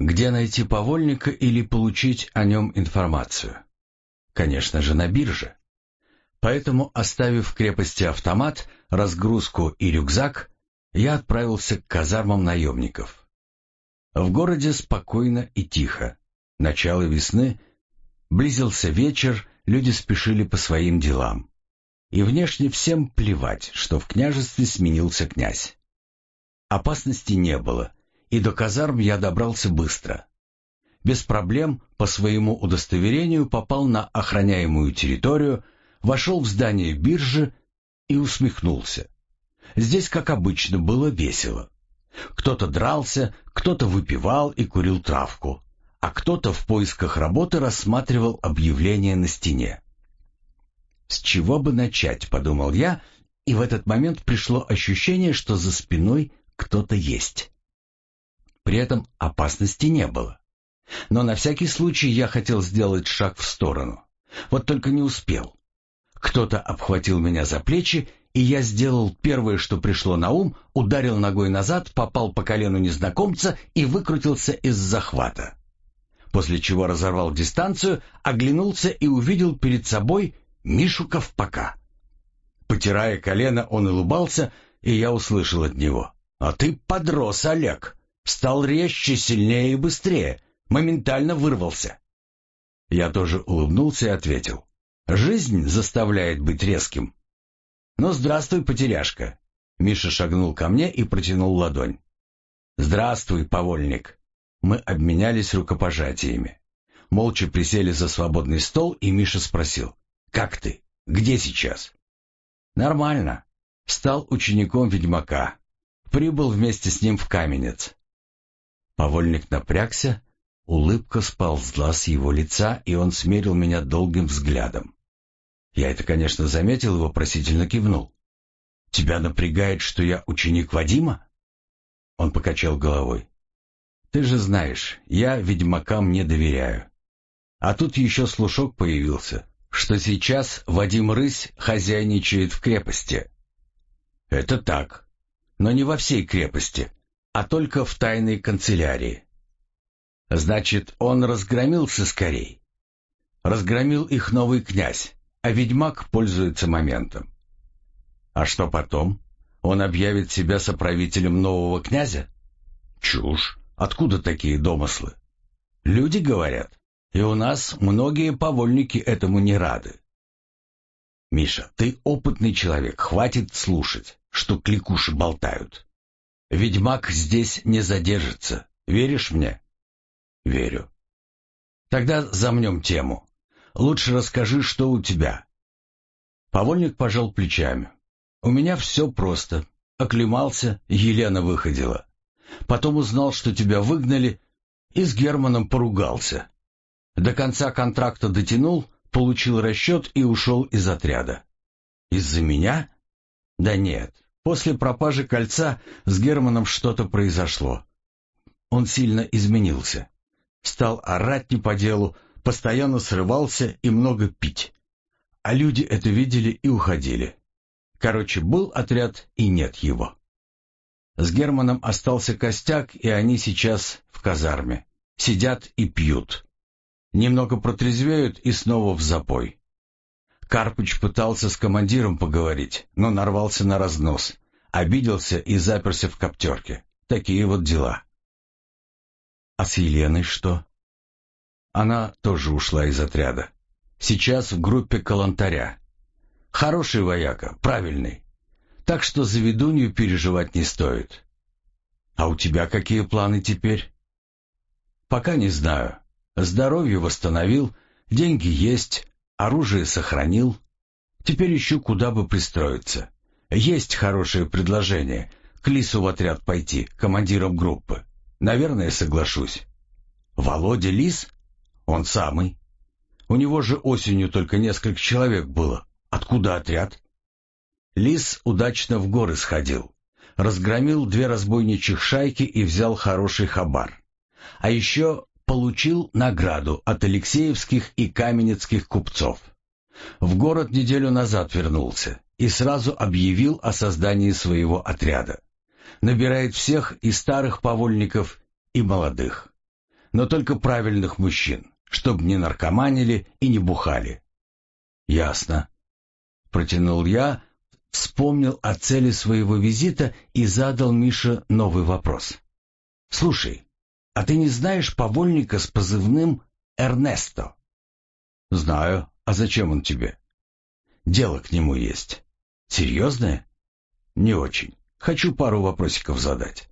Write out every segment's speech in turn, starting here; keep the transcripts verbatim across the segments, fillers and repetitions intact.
Где найти повольника или получить о нем информацию? Конечно же, на бирже. Поэтому, оставив в крепости автомат, разгрузку и рюкзак, я отправился к казармам наемников. В городе спокойно и тихо. Начало весны, близился вечер, люди спешили по своим делам. И внешне всем плевать, что в княжестве сменился князь. Опасности не было, и до казарм я добрался быстро. Без проблем по своему удостоверению попал на охраняемую территорию, вошел в здание биржи и усмехнулся. Здесь, как обычно, было весело. Кто-то дрался, кто-то выпивал и курил травку, а кто-то в поисках работы рассматривал объявления на стене. «С чего бы начать?» — подумал я, и в этот момент пришло ощущение, что за спиной кто-то есть. При этом опасности не было. Но на всякий случай я хотел сделать шаг в сторону. Вот только не успел. Кто-то обхватил меня за плечи, и я сделал первое, что пришло на ум, ударил ногой назад, попал по колену незнакомца и выкрутился из захвата. После чего разорвал дистанцию, оглянулся и увидел перед собой Мишу Ковпака. Потирая колено, он улыбался, и я услышал от него: «А ты подрос, Олег! Стал резче, сильнее и быстрее, моментально вырвался». Я тоже улыбнулся и ответил: «Жизнь заставляет быть резким». «Ну, здравствуй, потеряшка». Миша шагнул ко мне и протянул ладонь. «Здравствуй, повольник». Мы обменялись рукопожатиями. Молча присели за свободный стол, и Миша спросил: «Как ты? Где сейчас?» «Нормально. Стал учеником ведьмака. Прибыл вместе с ним в Каменец». Повольник напрягся, улыбка сползла с его лица, и он смерил меня долгим взглядом. Я это, конечно, заметил и вопросительно кивнул. «Тебя напрягает, что я ученик Вадима?» Он покачал головой. «Ты же знаешь, я ведьмакам не доверяю. А тут еще слушок появился, что сейчас Вадим Рысь хозяйничает в крепости». «Это так, но не во всей крепости, а только в тайной канцелярии». «Значит, он разгромил сыскарей?» «Разгромил их новый князь, а ведьмак пользуется моментом». «А что потом? Он объявит себя соправителем нового князя?» «Чушь! Откуда такие домыслы?» «Люди говорят, и у нас многие повольники этому не рады». «Миша, ты опытный человек, хватит слушать, что кликуши болтают. Ведьмак здесь не задержится, веришь мне?» «Верю». «Тогда замнем тему. Лучше расскажи, что у тебя». Повольник пожал плечами. «У меня все просто. Оклемался, Елена выходила. Потом узнал, что тебя выгнали, и с Германом поругался. До конца контракта дотянул, получил расчет и ушел из отряда». «Из-за меня?» «Да нет. После пропажи кольца с Германом что-то произошло. Он сильно изменился. Стал орать не по делу, постоянно срывался и много пить. А люди это видели и уходили. Короче, был отряд и нет его. С Германом остался костяк, и они сейчас в казарме. Сидят и пьют. Немного протрезвеют и снова в запой. Карпыч пытался с командиром поговорить, но нарвался на разнос. Обиделся и заперся в коптерке. Такие вот дела». «А с Еленой что?» «Она тоже ушла из отряда. Сейчас в группе Калантаря. Хороший вояка, правильный. Так что за ведунью переживать не стоит». «А у тебя какие планы теперь?» «Пока не знаю. Здоровье восстановил, деньги есть, оружие сохранил. Теперь ищу, куда бы пристроиться. Есть хорошее предложение — к Лису в отряд пойти, командиром группы. Наверное, соглашусь». «Володя Лис? Он самый. У него же осенью только несколько человек было. Откуда отряд?» Лис удачно в горы сходил. Разгромил две разбойничьих шайки и взял хороший хабар. А еще получил награду от алексеевских и каменецких купцов. В город неделю назад вернулся и сразу объявил о создании своего отряда. Набирает всех и старых повольников, и молодых. но только правильных мужчин, чтобы не наркоманили и не бухали». «Ясно», — протянул я, вспомнил о цели своего визита и задал Мише новый вопрос. «Слушай, а ты не знаешь повольника с позывным Эрнесто?» «Знаю. А зачем он тебе?» «Дело к нему есть». «Серьезное?» «Не очень. Хочу пару вопросиков задать».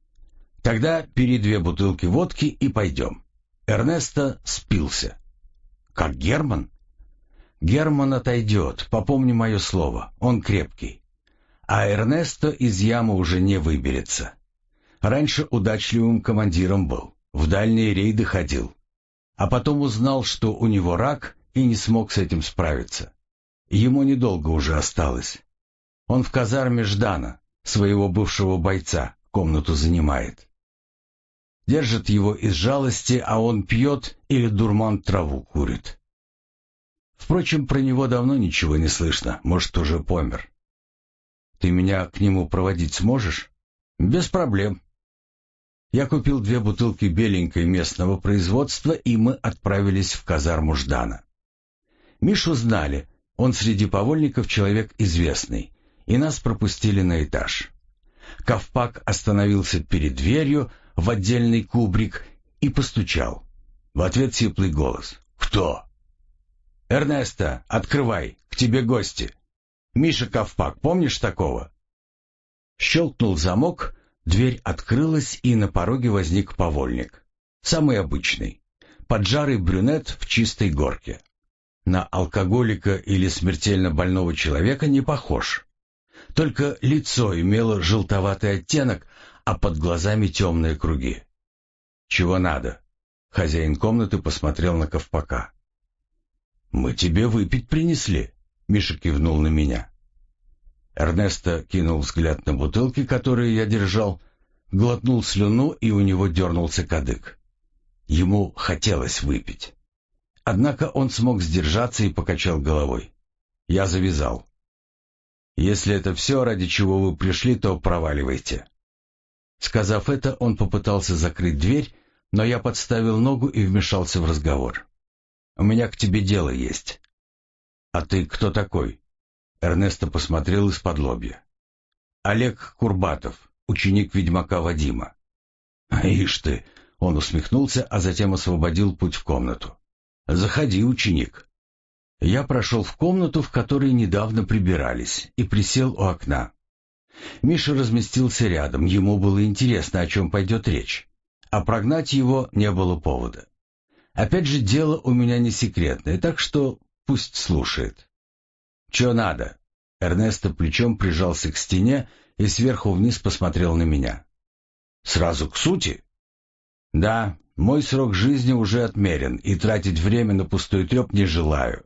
«Тогда бери две бутылки водки и пойдем». Эрнесто спился. «Как Герман?» «Герман отойдет, попомни мое слово, он крепкий. А Эрнесто из ямы уже не выберется. Раньше удачливым командиром был, в дальние рейды ходил. А потом узнал, что у него рак, и не смог с этим справиться. Ему недолго уже осталось. Он в казарме Ждана, своего бывшего бойца, комнату занимает. Держит его из жалости, а он пьет или дурман траву курит. Впрочем, про него давно ничего не слышно, может, уже помер. Ты меня к нему проводить сможешь? Без проблем. Я купил две бутылки беленькой местного производства, и мы отправились в казарму Ждана. Мишу знали, он среди повольников человек известный, и нас пропустили на этаж. Ковпак остановился перед дверью в отдельный кубрик и постучал. В ответ сиплый голос. «Кто?» «Эрнесто, открывай, к тебе гости. Миша Ковпак, помнишь такого?» Щелкнул замок, дверь открылась, и на пороге возник повольник. Самый обычный, поджарый брюнет в чистой горке. На алкоголика или смертельно больного человека не похож. Только лицо имело желтоватый оттенок, а под глазами темные круги. «Чего надо?» Хозяин комнаты посмотрел на Ковпака. «Мы тебе выпить принесли», — Миша кивнул на меня. Эрнесто кинул взгляд на бутылки, которые я держал, глотнул слюну, и у него дернулся кадык. Ему хотелось выпить. Однако он смог сдержаться и покачал головой. Я завязал. «Если это все, ради чего вы пришли, то проваливайте». Сказав это, он попытался закрыть дверь, но я подставил ногу и вмешался в разговор. «У меня к тебе дело есть». «А ты кто такой?» Эрнесто посмотрел из-под лобья. «Олег Курбатов, ученик ведьмака Вадима». «Ишь ты!» — он усмехнулся, а затем освободил путь в комнату. «Заходи, ученик». Я прошел в комнату, в которой недавно прибирались, и присел у окна. Миша разместился рядом, ему было интересно, о чем пойдет речь, а прогнать его не было повода. Опять же, дело у меня не секретное, так что пусть слушает. «Че надо?» Эрнесто плечом прижался к стене и сверху вниз посмотрел на меня. «Сразу к сути?» «Да, мой срок жизни уже отмерен, и тратить время на пустой треп не желаю».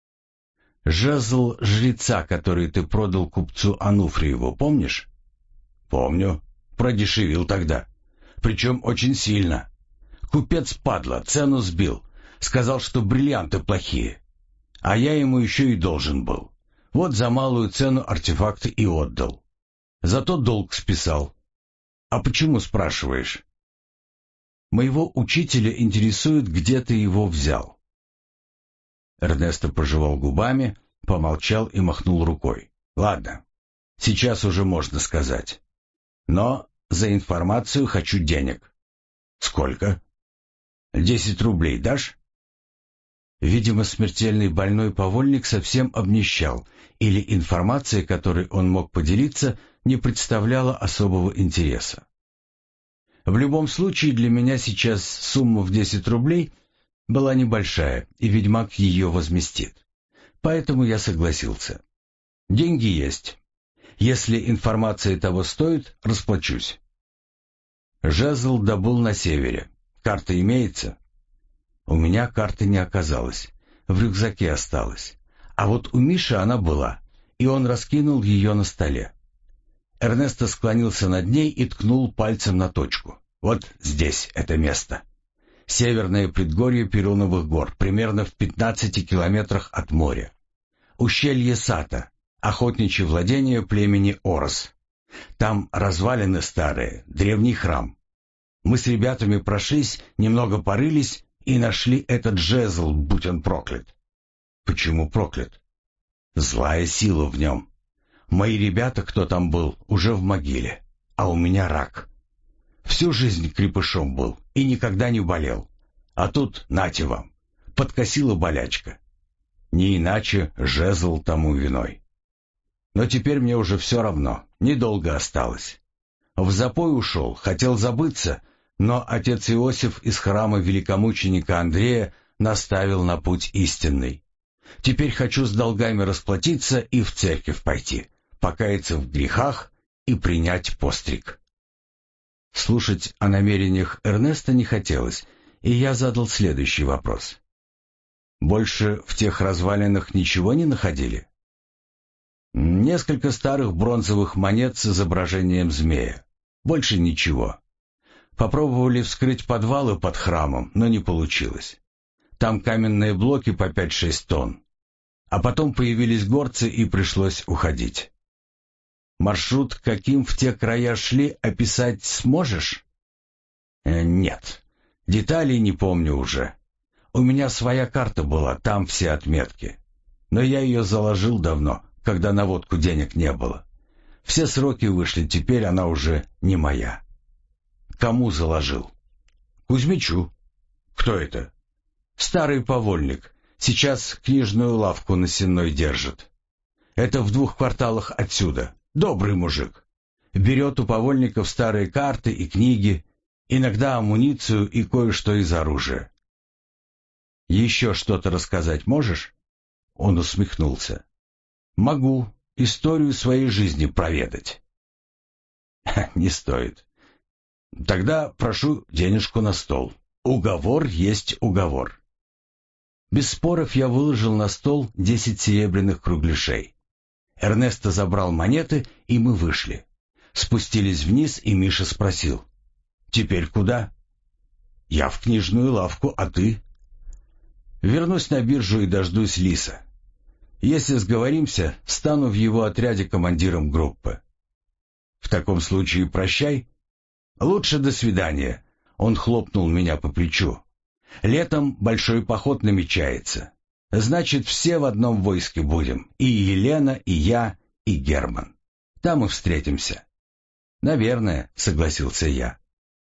«Жезл жреца, который ты продал купцу Ануфриеву, помнишь?» «Помню. Продешевил тогда. Причем очень сильно. Купец, падла, цену сбил. Сказал, что бриллианты плохие. А я ему еще и должен был. Вот за малую цену артефакты и отдал. Зато долг списал. А почему, спрашиваешь?» «Моего учителя интересует, где ты его взял». Эрнесто пожевал губами, помолчал и махнул рукой. «Ладно, сейчас уже можно сказать. Но за информацию хочу денег». «Сколько?» «Десять рублей дашь?» Видимо, смертельный больной повольник совсем обнищал, или информация, которой он мог поделиться, не представляла особого интереса. В любом случае, для меня сейчас сумма в десять рублей была небольшая, и ведьмак ее возместит. Поэтому я согласился. Деньги есть. Если информация того стоит, расплачусь. Жезл добыл на севере. Карта имеется? У меня карты не оказалось. В рюкзаке осталась. А вот у Миши она была, и он раскинул ее на столе. Эрнесто склонился над ней и ткнул пальцем на точку. Вот здесь это место. Северное предгорье Перуновых гор, примерно в пятнадцати километрах от моря. Ущелье Сата, охотничье владение племени Орос. Там развалины старые, древний храм. Мы с ребятами прошлись, немного порылись и нашли этот жезл, будь он проклят. Почему проклят? Злая сила в нем. Мои ребята, кто там был, уже в могиле, а у меня рак. Всю жизнь крепышом был и никогда не болел. А тут, нате вам, подкосила болячка. Не иначе жезл тому виной. Но теперь мне уже все равно, недолго осталось. В запой ушел, хотел забыться, но отец Иосиф из храма великомученика Андрея наставил на путь истинный. Теперь хочу с долгами расплатиться и в церковь пойти, покаяться в грехах и принять постриг. Слушать о намерениях Эрнеста не хотелось, и я задал следующий вопрос. Больше в тех развалинах ничего не находили? Несколько старых бронзовых монет с изображением змея. Больше ничего. Попробовали вскрыть подвалы под храмом, но не получилось. Там каменные блоки по пять-шесть тонн. А потом появились горцы, и пришлось уходить. Маршрут, каким в те края шли, описать сможешь? Э, нет. Деталей не помню уже. У меня своя карта была, там все отметки. Но я ее заложил давно, когда на водку денег не было. Все сроки вышли, теперь она уже не моя. Кому заложил? Кузьмичу. Кто это? Старый повольник. Сейчас книжную лавку на Сенной держит. Это в двух кварталах отсюда. Добрый мужик. Берет у повольников старые карты и книги, иногда амуницию и кое-что из оружия. Еще что-то рассказать можешь? Он усмехнулся. Могу. Историю своей жизни проведать. Не стоит. Тогда прошу денежку на стол. Уговор есть уговор. Без споров я выложил на стол десять серебряных кругляшей. Эрнесто забрал монеты, и мы вышли. Спустились вниз, и Миша спросил. «Теперь куда?» «Я в книжную лавку, а ты?» «Вернусь на биржу и дождусь Лиса. Если сговоримся, стану в его отряде командиром группы». «В таком случае прощай». «Лучше до свидания». Он хлопнул меня по плечу. «Летом большой поход намечается. Значит, все в одном войске будем. И Елена, и я, и Герман. Там и встретимся». «Наверное», — согласился я.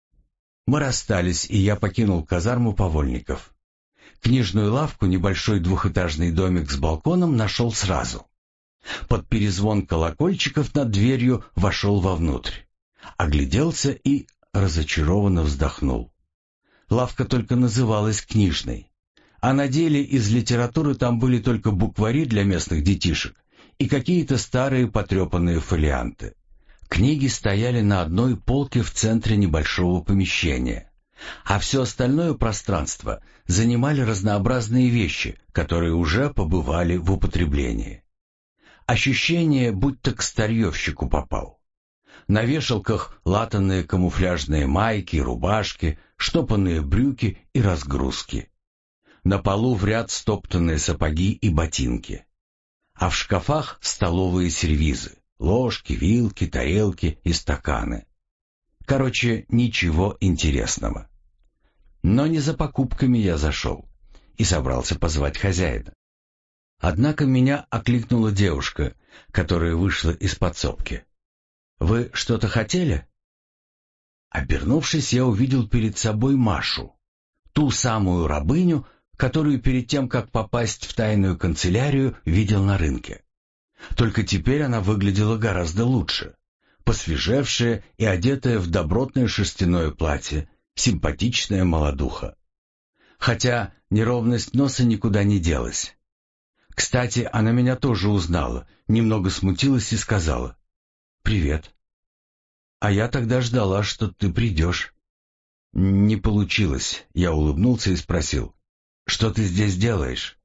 Мы расстались, и я покинул казарму повольников. Книжную лавку, небольшой двухэтажный домик с балконом, нашел сразу. Под перезвон колокольчиков над дверью вошел вовнутрь. Огляделся и разочарованно вздохнул. Лавка только называлась книжной. А на деле из литературы там были только буквари для местных детишек и какие-то старые потрепанные фолианты. Книги стояли на одной полке в центре небольшого помещения, а все остальное пространство занимали разнообразные вещи, которые уже побывали в употреблении. Ощущение, будто к старьевщику попал. На вешалках латаные камуфляжные майки, рубашки, штопанные брюки и разгрузки. На полу в ряд стоптанные сапоги и ботинки. А в шкафах столовые сервизы, ложки, вилки, тарелки и стаканы. Короче, ничего интересного. Но не за покупками я зашел и собрался позвать хозяина. Однако меня окликнула девушка, которая вышла из подсобки. «Вы что-то хотели?» Обернувшись, я увидел перед собой Машу, ту самую рабыню, которую перед тем, как попасть в тайную канцелярию, видел на рынке. Только теперь она выглядела гораздо лучше, посвежевшая и одетая в добротное шерстяное платье, симпатичная молодуха. Хотя неровность носа никуда не делась. Кстати, она меня тоже узнала, немного смутилась и сказала: «Привет». «А я тогда ждала, что ты придешь». «Не получилось», — я улыбнулся и спросил: «Что ты здесь делаешь?»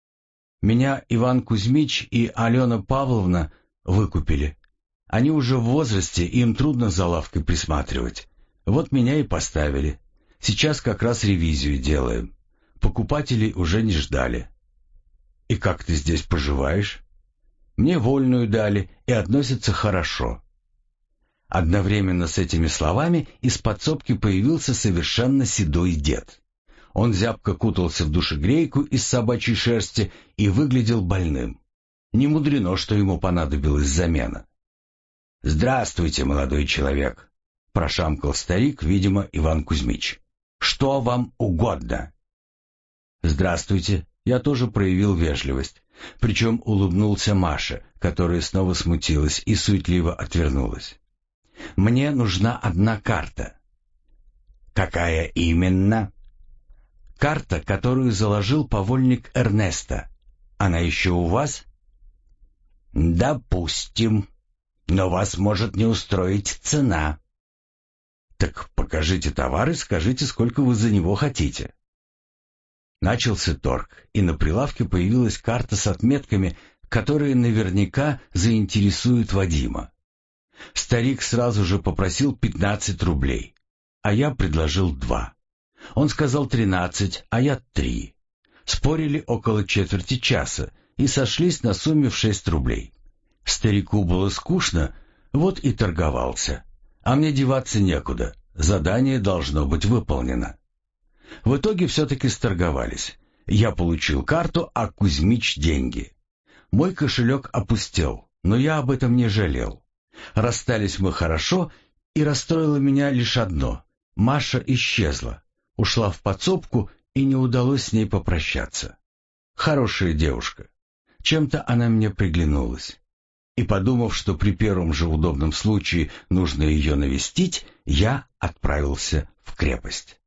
«Меня Иван Кузьмич и Алена Павловна выкупили. Они уже в возрасте, им трудно за лавкой присматривать. Вот меня и поставили. Сейчас как раз ревизию делаем. Покупателей уже не ждали». «И как ты здесь поживаешь?» «Мне вольную дали и относятся хорошо». Одновременно с этими словами из подсобки появился совершенно седой дед. Он зябко кутался в душегрейку из собачьей шерсти и выглядел больным. Не мудрено, что ему понадобилась замена. «Здравствуйте, молодой человек», — прошамкал старик, видимо, Иван Кузьмич. «Что вам угодно?» «Здравствуйте», я тоже проявил вежливость, причем улыбнулся Маше, которая снова смутилась и суетливо отвернулась. «Мне нужна одна карта». «Какая именно?» «Карта, которую заложил повольник Эрнеста. Она еще у вас?» «Допустим. Но вас может не устроить цена». «Так покажите товар и скажите, сколько вы за него хотите». Начался торг, и на прилавке появилась карта с отметками, которые наверняка заинтересуют Вадима. Старик сразу же попросил пятнадцать рублей, а я предложил два. Он сказал тринадцать, а я три. Спорили около четверти часа и сошлись на сумме в шесть рублей. Старику было скучно, вот и торговался. А мне деваться некуда, задание должно быть выполнено. В итоге все-таки сторговались. Я получил карту, а Кузьмич — деньги. Мой кошелек опустел, но я об этом не жалел. Расстались мы хорошо, и расстроило меня лишь одно. Маша исчезла, ушла в подсобку, и не удалось с ней попрощаться. Хорошая девушка. Чем-то она мне приглянулась. И, подумав, что при первом же удобном случае нужно ее навестить, я отправился в крепость.